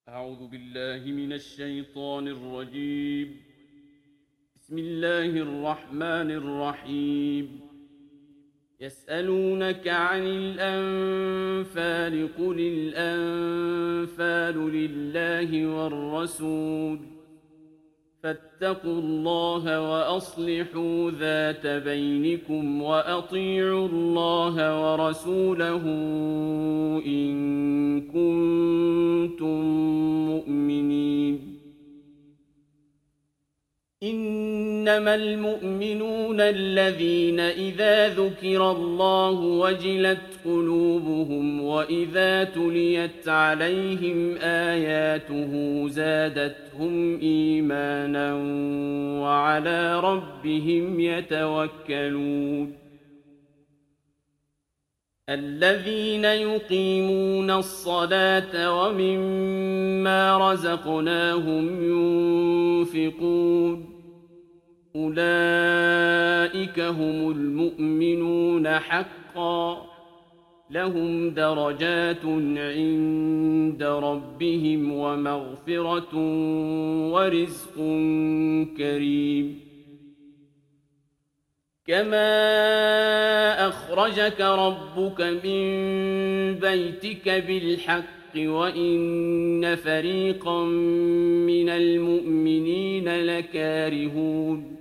أعوذ بالله من الشيطان الرجيم. بسم الله الرحمن الرحيم. يسألونك عن الأنفال قل الأنفال لله والرسول فاتقوا الله وأصلحوا ذات بينكم وأطيعوا الله ورسوله إن كنتم مؤمنين. إنما المؤمنون الذين إذا ذكر الله وجلت قلوبهم وإذا تليت عليهم آياته زادتهم إيمانا وعلى ربهم يتوكلون. الذين يقيمون الصلاة ومما رزقناهم ينفقون أولئك هم المؤمنون حقا لهم درجات عند ربهم ومغفرة ورزق كريم. كما أخرجك ربك من بيتك بالحق وإن فريقا من المؤمنين لكارهون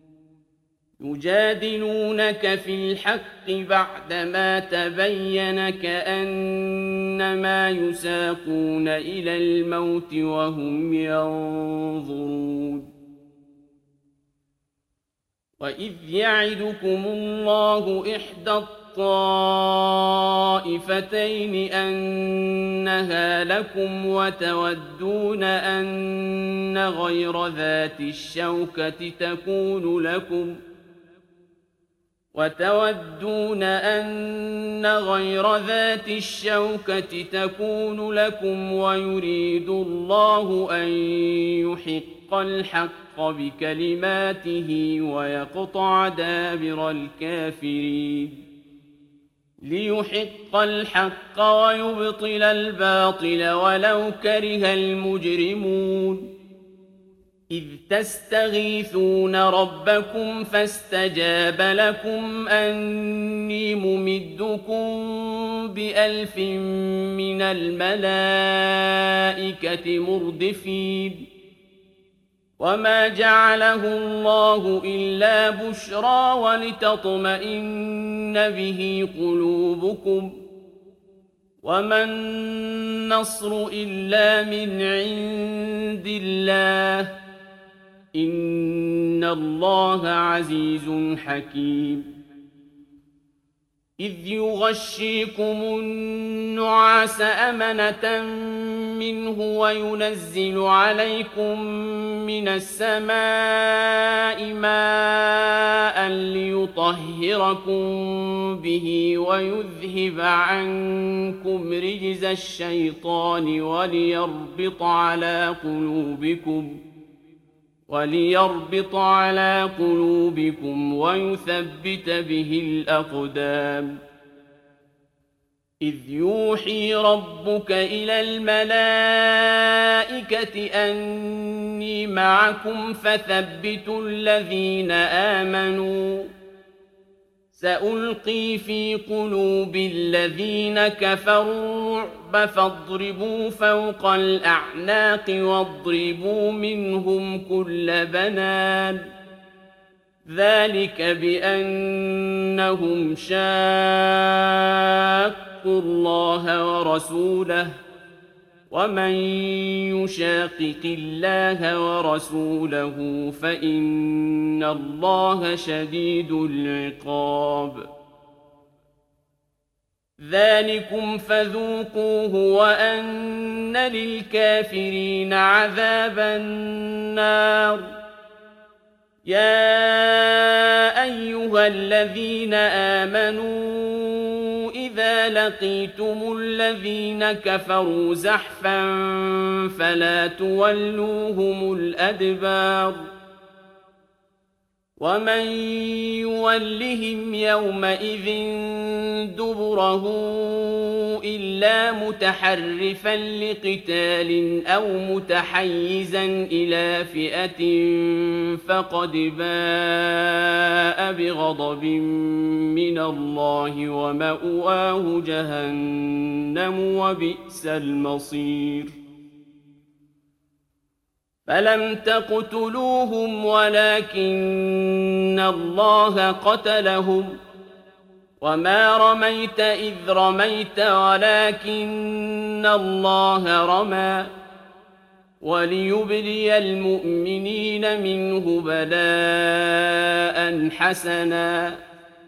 يجادلونك في الحق بعدما تبين كأنما يساقون إلى الموت وهم ينظرون. وإذ يعدكم الله إحدى الطائفتين أنها لكم وتودون أن غير ذات الشوكة تكون لكم ويريد الله أن يحق الحق بكلماته ويقطع دابر الكافرين. ليحق الحق ويبطل الباطل ولو كره المجرمون. إذ تستغيثون ربكم فاستجاب لكم أني ممدكم ب1000 من الملائكة مردفين. وما جعله الله إلا بشرى ولتطمئن به قلوبكم وما النصر إلا من عند الله إن الله عزيز حكيم. إذ يغشيكم النعاس أمنة منه وينزل عليكم من السماء ماء ليطهركم به ويذهب عنكم رجز الشيطان وليربط على قلوبكم ويثبت به الأقدام. إذ يوحي ربك إلى الملائكة أني معكم فثبتوا الذين آمنوا سألقي في قلوب الذين كفروا الرعب فاضربوا فوق الأعناق واضربوا منهم كل بنان. ذلك بأنهم شاقوا الله ورسوله ومن يشاقق الله ورسوله فإن الله شديد العقاب. ذلكم فذوقوه وأن للكافرين عذاب النار. يا أيها الذين آمنوا إذا لقيتم الذين كفروا زحفا فلا تولوهم الأدبار. ومن يولهم يومئذ دبره إلا متحرفا لقتال أو متحيزا إلى فئة فقد باء بغضب من الله ومأواه جهنم وبئس المصير فلم تقتلوهم ولكن الله قتلهم وما رميت إذ رميت ولكن الله رمى وليبلي المؤمنين منه بلاء حسنا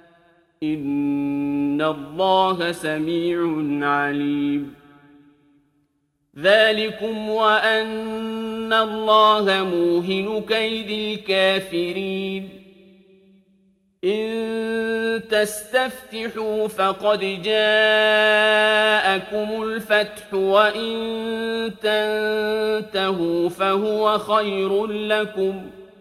إن الله سميع عليم ذلكم وأن الله موهن كيد الكافرين إن تستفتحوا فقد جاءكم الفتح وإن تنتهوا فهو خير لكم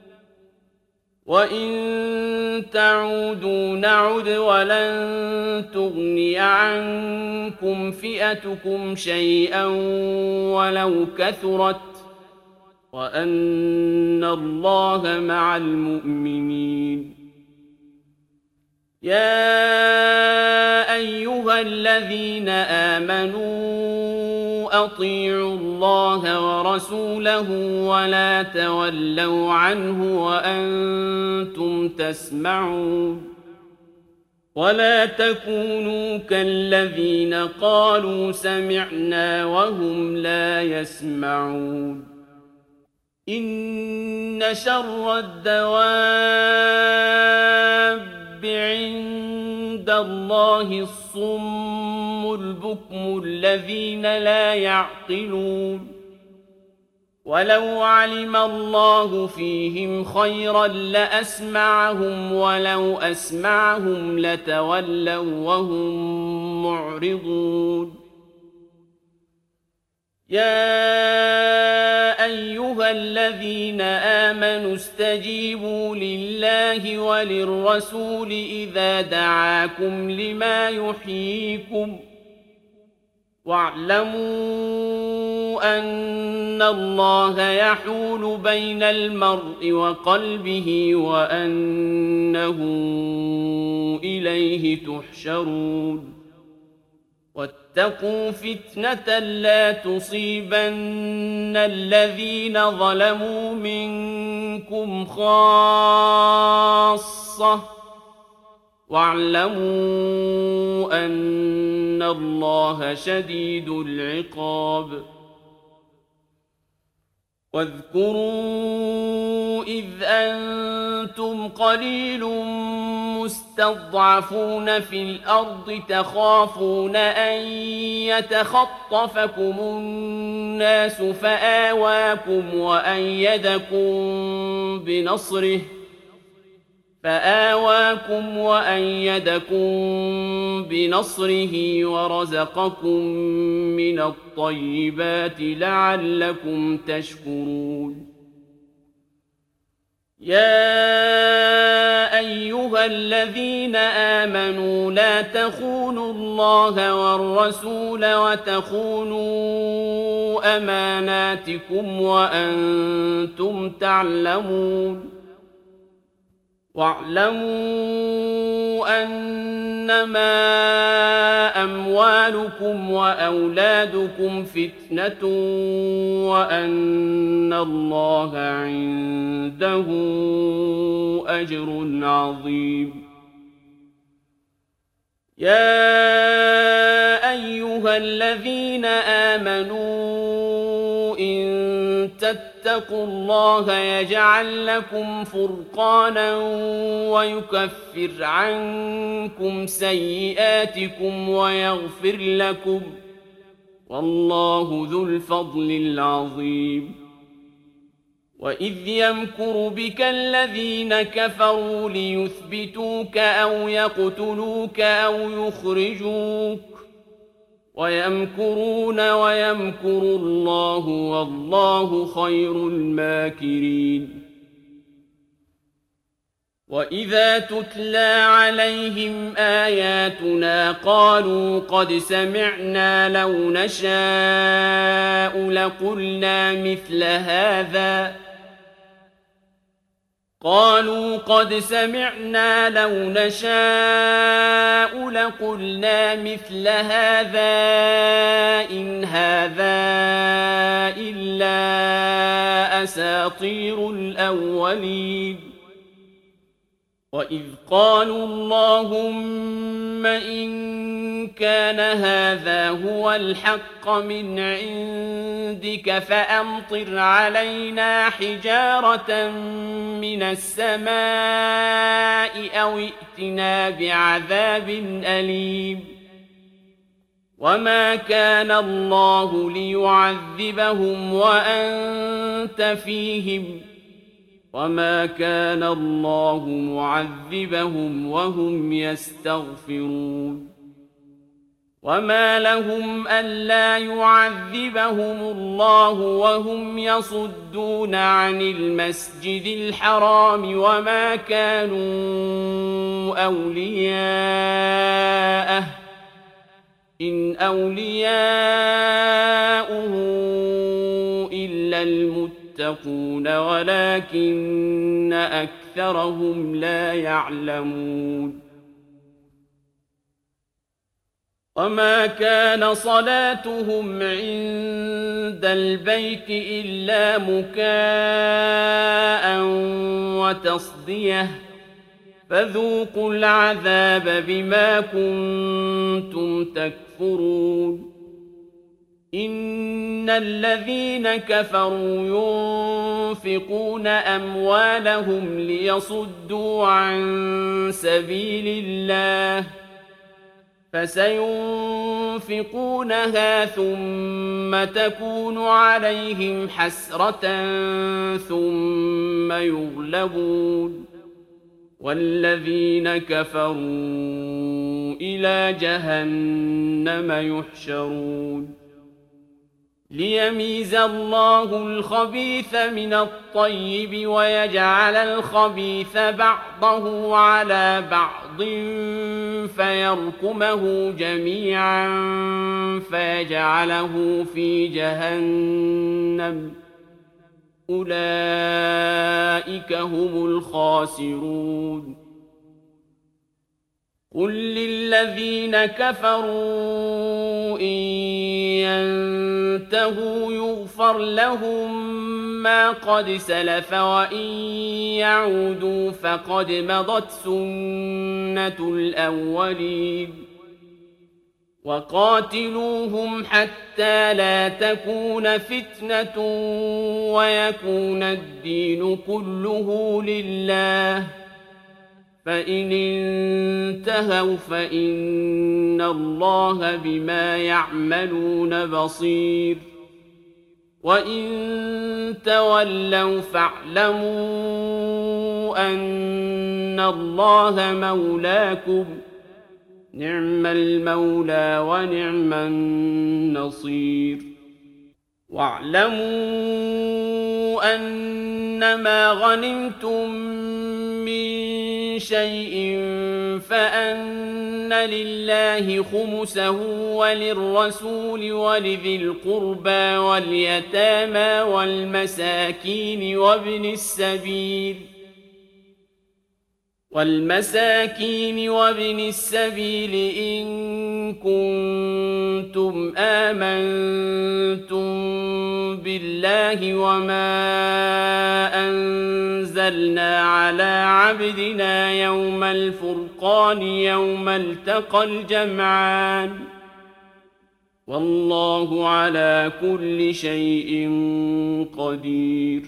وإن تعودوا نعد ولن تغني عنكم فئتكم شيئا ولو كثرت وأن الله مع المؤمنين يا أيها الذين آمنوا أطيعوا الله ورسوله ولا تولوا عنه وأنتم تسمعون ولا تكونوا كالذين قالوا سمعنا وهم لا يسمعون إن شر الدواب عند الله الصم البكم الذين لا يعقلون ولو علم الله فيهم خيرا لأسمعهم ولو أسمعهم لتولوا وهم معرضون يا أيها الذين آمنوا استجيبوا لله وللرسول إذا دعاكم لما يحييكم واعلموا أن الله يحول بين المرء وقلبه وأنه إليه تحشرون واتقوا فتنة لا تصيبن الذين ظلموا منكم خاصة واعلموا أن الله شديد العقاب واذكروا إذ أنتم قليل مستضعفون في الأرض تخافون أن يتخطفكم الناس فآواكم وأيدكم بنصره ورزقكم من الطيبات لعلكم تشكرون يا أيها الذين آمنوا لا تخونوا الله والرسول وتخونوا أماناتكم وأنتم تعلمون واعلموا أنما أموالكم وأولادكم فتنة وأن الله عنده أجر عظيم يا أيها الذين آمنوا إن تتقوا الله يجعل لكم فرقانا ويكفر عنكم سيئاتكم ويغفر لكم والله ذو الفضل العظيم وإذ يمكر بك الذين كفروا ليثبتوك أو يقتلوك أو يخرجوك ويمكرون ويمكر الله والله خير الماكرين وَإِذَا تُتْلَىٰ عَلَيْهِمْ آيَاتُنَا قَالُوا قَدْ سَمِعْنَا لَوْ نَشَاءُ لَقُلْنَا مِثْلَ هَٰذَا إِنْ هَٰذَا إِلَّا أَسَاطِيرُ الْأَوَّلِينَ وَإِذْ قَالُوا اللَّهُمَّ إِن كَانَ هَٰذَا هُوَ الْحَقَّ مِنْ عِندِكَ فَأَمْطِرْ عَلَيْنَا حِجَارَةً مِّنَ السَّمَاءِ أَوِ ائْتِنَا بِعَذَابٍ أَلِيمٍ وَمَا كَانَ اللَّهُ لِيُعَذِّبَهُمْ وَأَنتَ فِيهِمْ وَمَا كَانَ اللَّهُ مُعَذِّبَهُمْ وَهُمْ يَسْتَغْفِرُونَ وَمَا لَهُمْ أَلَّا يُعَذِّبَهُمُ اللَّهُ وَهُمْ يَصُدُّونَ عَنِ الْمَسْجِدِ الْحَرَامِ وَمَا كَانُوا أَوْلِيَاءَهُ إِنْ أَوْلِيَاؤُهُ إِلَّا الْمُتَّقُونَ وَلَٰكِنَّ أَكْثَرَهُمْ لَا يَعْلَمُونَ وَمَا كَانَ صَلَاتُهُمْ عِندَ الْبَيْتِ إِلَّا مُكَاءً وَتَصْدِيَةً فَذُوقُوا الْعَذَابَ بِمَا كُنتُمْ تَكْفُرُونَ إِنَّ الَّذِينَ كَفَرُوا يُنفِقُونَ أَمْوَالَهُمْ لِيَصُدُّوا عَن سَبِيلِ اللَّهِ فَسَيُنفِقُونَهَا ثُمَّ تَكُونُ عَلَيْهِمْ حَسْرَةً ثُمَّ يُغْلَبُونَ وَالَّذِينَ كَفَرُوا إِلَىٰ جَهَنَّمَ يُحْشَرُونَ لِيَمِيزَ اللَّهُ الْخَبِيثَ مِنَ الطَّيِّبِ وَيَجْعَلَ الْخَبِيثَ بَعْضَهُ عَلَىٰ بَعْضٍ فَيَرْكُمَهُ جَمِيعًا فَيَجْعَلَهُ فِي جَهَنَّمَ ۚ أُولَٰئِكَ هُمُ الْخَاسِرُونَ قُل لِّلَّذِينَ كَفَرُوا إِن يَنتَهُوا يُغْفَرْ لَهُم مَّا قَدْ سَلَفَ وَإِن يَعُودُوا فَقَدْ مَضَتْ سُنَّتُ الْأَوَّلِينَ وَقَاتِلُوهُمْ حَتَّىٰ لَا تَكُونَ فِتْنَةٌ وَيَكُونَ الدِّينُ كُلُّهُ لِلَّهِ فَإِنِ انتَهَوْا فَإِنَّ اللَّهَ بِمَا يَعْمَلُونَ بَصِيرٌ وَإِن تَوَلَّوْا فَاعْلَمُوا أَنَّ اللَّهَ مَوْلَاكُمْ ۚ نِعْمَ الْمَوْلَىٰ وَنِعْمَ النَّصِيرُ وَاعْلَمُوا أَنَّمَا غَنِمْتُم مِّن شَيْءٍ فَأَنَّ لِلَّهِ خُمُسَهُ وَلِلرَّسُولِ وَلِذِي الْقُرْبَىٰ وَالْيَتَامَىٰ وَالْمَسَاكِينِ وَابْنِ السَّبِيلِ إِن كُنتُمْ آمَنتُم بِاللَّهِ وَمَا أَنزَلْنَا عَلَىٰ عَبْدِنَا يَوْمَ الْفُرْقَانِ يَوْمَ الْتَقَى الْجَمْعَانِ ۗ وَاللَّهُ عَلَىٰ كُلِّ شَيْءٍ قَدِيرٌ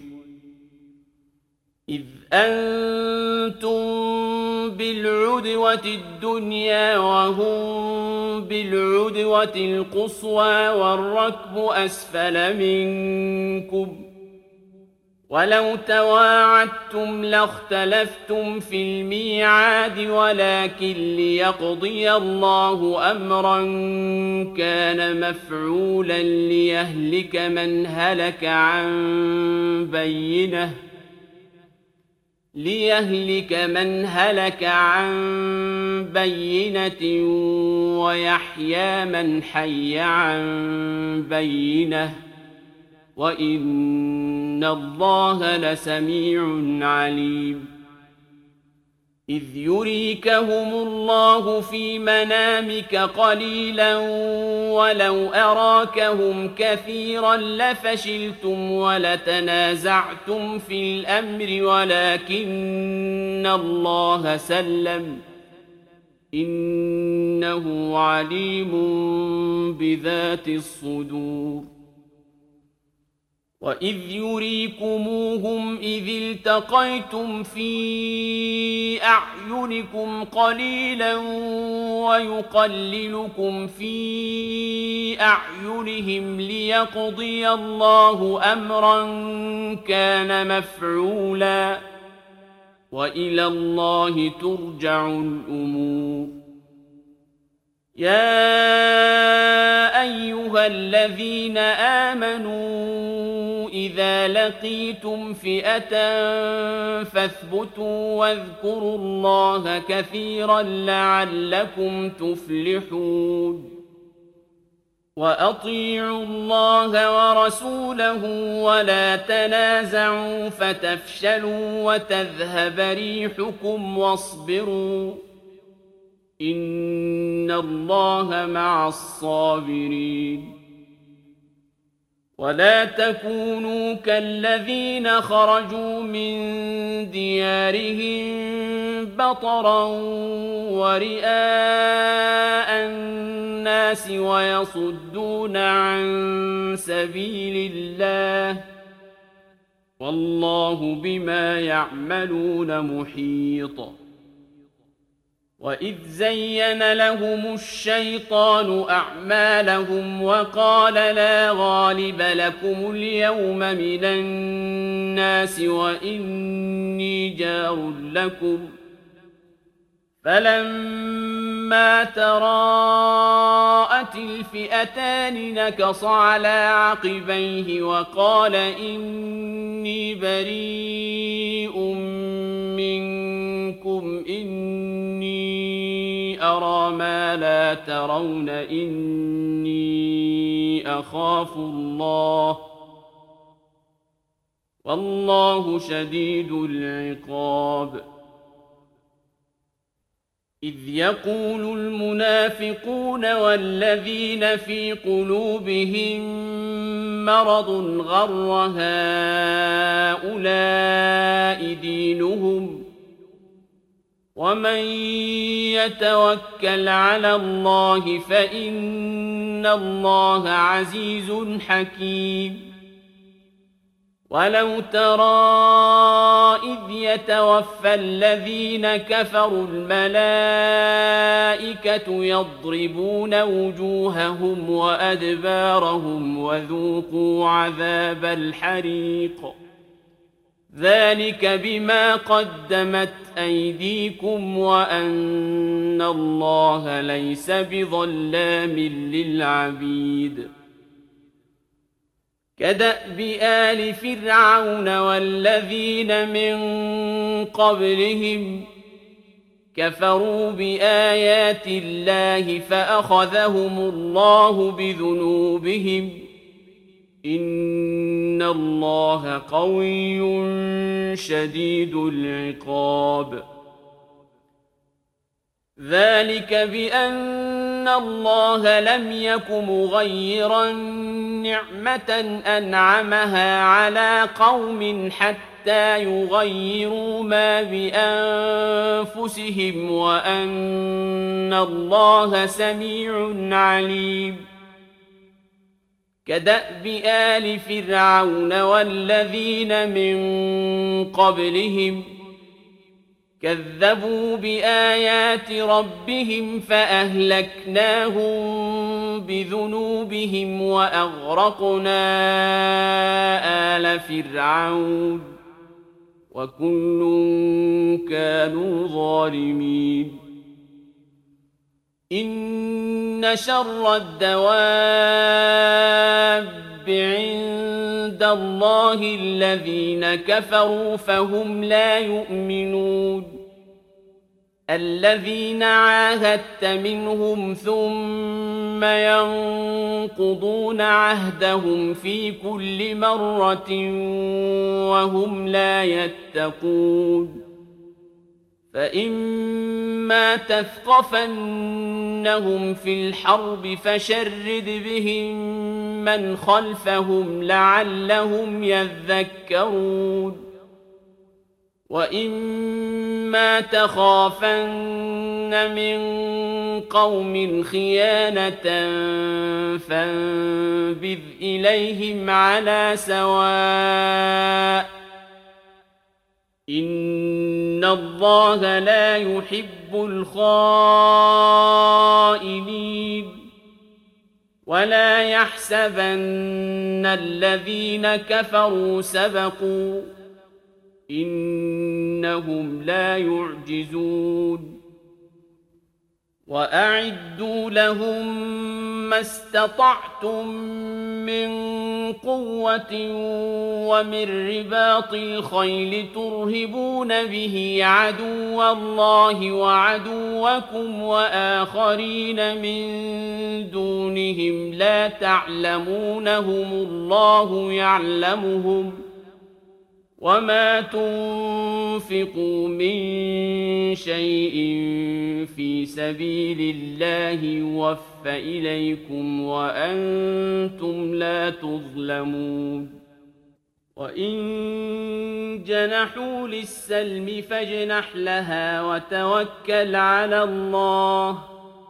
إِذْ أَنتُم بِالْعُدْوَةِ الدُّنْيَا وَهُم بِالْعُدْوَةِ الْقُصْوَىٰ وَالرَّكْبُ أَسْفَلَ مِنكُمْ ۚ وَلَوْ تَوَاعَدتُّمْ لَاخْتَلَفْتُمْ فِي الْمِيعَادِ وَلَٰكِن لِّيَقْضِيَ اللَّهُ أَمْرًا كَانَ مَفْعُولًا لِّيَهْلِكَ مَنْ هَلَكَ عَن بَيِّنَةٍ ليهلك من هلك عن بينة ويحيى من حي عن بينة وإن الله لسميع عليم إذ يريكهم الله في منامك قليلا ولو أراكهم كثيرا لفشلتم ولتنازعتم في الأمر ولكن الله سلم إنه عليم بذات الصدور وإذ يريكموهم إذ التقيتم في أعينكم قليلا ويقللكم في أعينهم ليقضي الله أمرا كان مفعولا وإلى الله ترجع الأمور يا أيها الذين آمنوا إذا لقيتم فئة فاثبتوا واذكروا الله كثيرا لعلكم تفلحون وأطيعوا الله ورسوله ولا تنازعوا فتفشلوا وتذهب ريحكم واصبروا إن الله مع الصابرين ولا تكونوا كالذين خرجوا من ديارهم بطرا ورئاء الناس ويصدون عن سبيل الله والله بما يعملون محيط وإذ زين لهم الشيطان أعمالهم وقال لا غالب لكم اليوم من الناس وإني جار لكم فلما تراءت الفئتان نكص على عقبيه وقال إني بريء منكم إني أرى ما لا ترون إني أخاف الله والله شديد العقاب إذ يقول المنافقون والذين في قلوبهم مرض غر هؤلاء دينهم ومن يتوكل على الله فإن الله عزيز حكيم ولو ترى إذ يتوفى الذين كفروا الملائكة يضربون وجوههم وأدبارهم وذوقوا عذاب الحريق ذلك بما قدمت أيديكم وأن الله ليس بظلام للعبيد كدأب آل فرعون والذين من قبلهم كفروا بآيات الله فأخذهم الله بذنوبهم إن الله قوي شديد العقاب ذلك بأن الله لم يك مغيرا نعمة أنعمها على قوم حتى يغيروا ما بأنفسهم وأن الله سميع عليم كدأب آل فرعون والذين من قبلهم كذبوا بآيات ربهم فأهلكناهم بذنوبهم وأغرقنا آل فرعون وكل كانوا ظالمين إن شر الدواب عند عند الله الذين كفروا فهم لا يؤمنون الذين عاهدت منهم ثم ينقضون عهدهم في كل مرة وهم لا يتقون فإما تثقفنهم في الحرب فشرد بهم من خلفهم لعلهم يذكرون وإما تخافن من قوم خيانة فانبذ إليهم على سواء إن الله لا يحب الخائنين ولا يحسبن الذين كفروا سبقوا إنهم لا يعجزون وأعدوا لهم ما استطعتم من قوة ومن رباط الخيل ترهبون به عدو الله وعدوكم وآخرين من دونهم لا تعلمونهم الله يعلمهم وما تنفقوا من شيء في سبيل الله يوفى إليكم وأنتم لا تظلمون وإن جنحوا للسلم فاجنح لها وتوكل على الله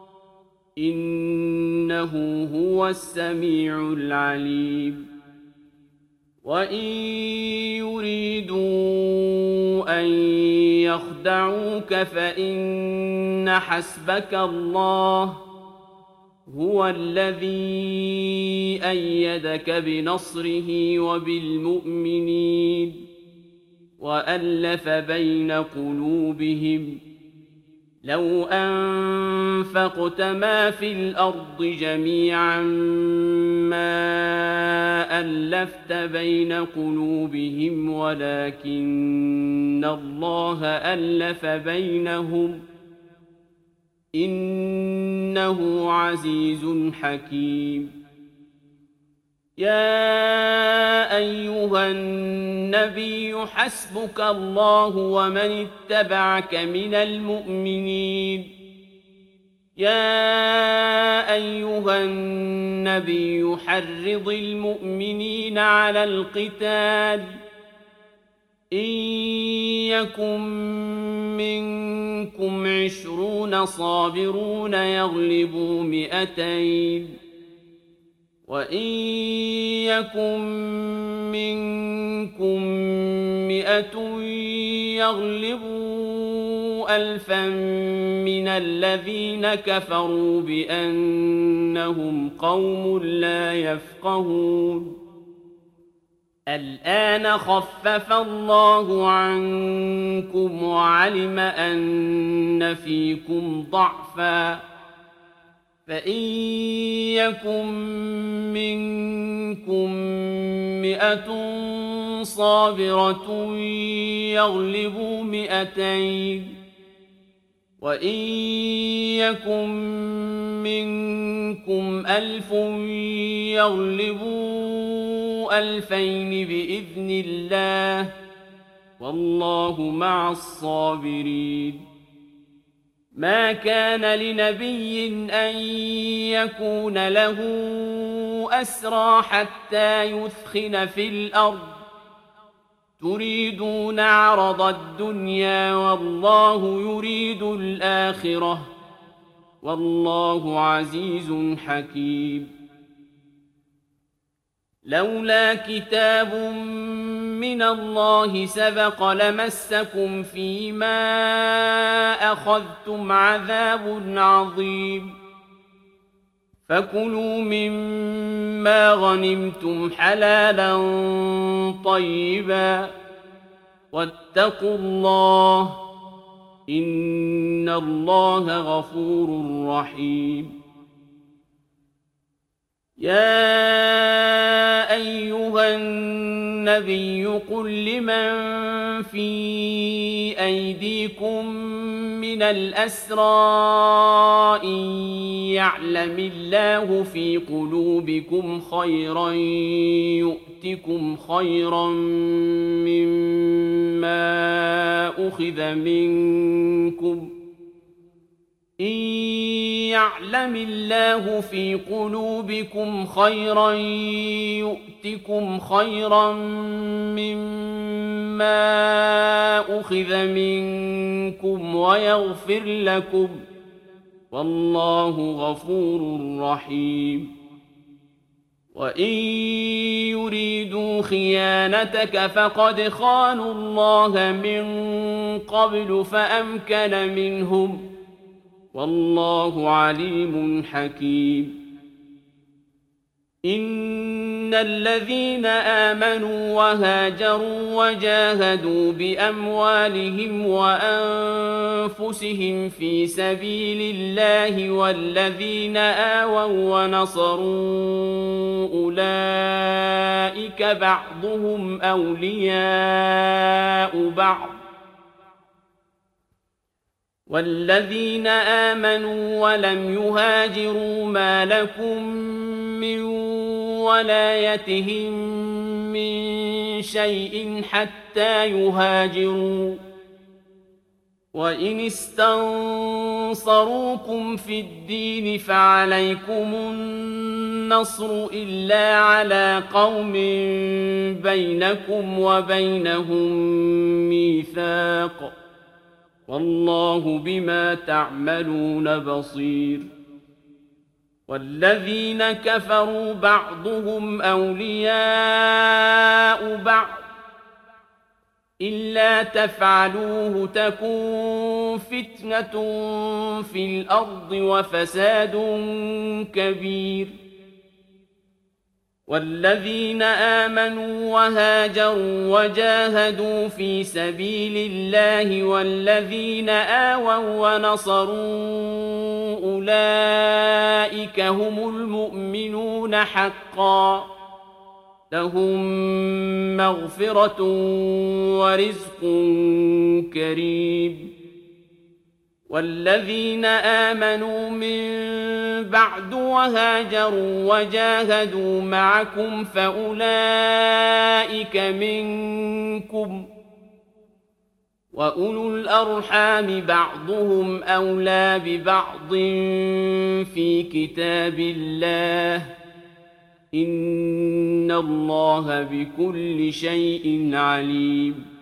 إنه هو السميع العليم وإن يريدوا أن يخدعوك فإن حسبك الله هو الذي أيدك بنصره وبالمؤمنين وألف بين قلوبهم لو أنفقت ما في الأرض جميعا ما ألفت بين قلوبهم ولكن الله ألف بينهم إنه عزيز حكيم يا أيها النبي حسبك الله ومن اتبعك من المؤمنين يا أيها النبي حرض المؤمنين على القتال إن يكن منكم 20 صابرون يغلبوا 200 وإن يكن منكم 100 يغلبوا 1000 من الذين كفروا بأنهم قوم لا يفقهون الآن خفف الله عنكم وعلم أن فيكم ضعفا فإن يكن منكم 100 صابرة يغلبوا 200 وإن يكن منكم 1000 يغلبوا 2000 بإذن الله والله مع الصابرين ما كان لنبي أن يكون له أسرى حتى يثخن في الأرض تريدون عرض الدنيا والله يريد الآخرة والله عزيز حكيم لولا كتاب من الله سبق لمسكم فيما أخذتم عذاب عظيم فكلوا مما غنمتم حلالا طيبا واتقوا الله إن الله غفور رحيم يا أيها النبي قل لمن في أيديكم من الأسرى إن يعلم الله في قلوبكم خيرا يؤتكم خيرا مما أخذ منكم إن يعلم الله في قلوبكم خيرا يؤتكم خيرا مما أخذ منكم ويغفر لكم والله غفور رحيم وإن يريدوا خيانتك فقد خانوا الله من قبل فأمكن منهم والله عليم حكيم إن الذين آمنوا وهاجروا وجاهدوا بأموالهم وأنفسهم في سبيل الله والذين آووا ونصروا أولئك بعضهم أولياء بعض والذين آمنوا ولم يهاجروا ما لكم من ولايتهم من شيء حتى يهاجروا وإن استنصروكم في الدين فعليكم النصر إلا على قوم بينكم وبينهم ميثاق والله بما تعملون بصير والذين كفروا بعضهم أولياء بعض إلا تفعلوه تكن فتنة في الأرض وفساد كبير والذين آمنوا وهاجروا وجاهدوا في سبيل الله والذين آووا ونصروا أولئك هم المؤمنون حقا لهم مغفرة ورزق كريم والذين آمنوا من بعد وهاجروا وجاهدوا معكم فأولئك منكم وأولو الأرحام بعضهم أولى ببعض في كتاب الله إن الله بكل شيء عليم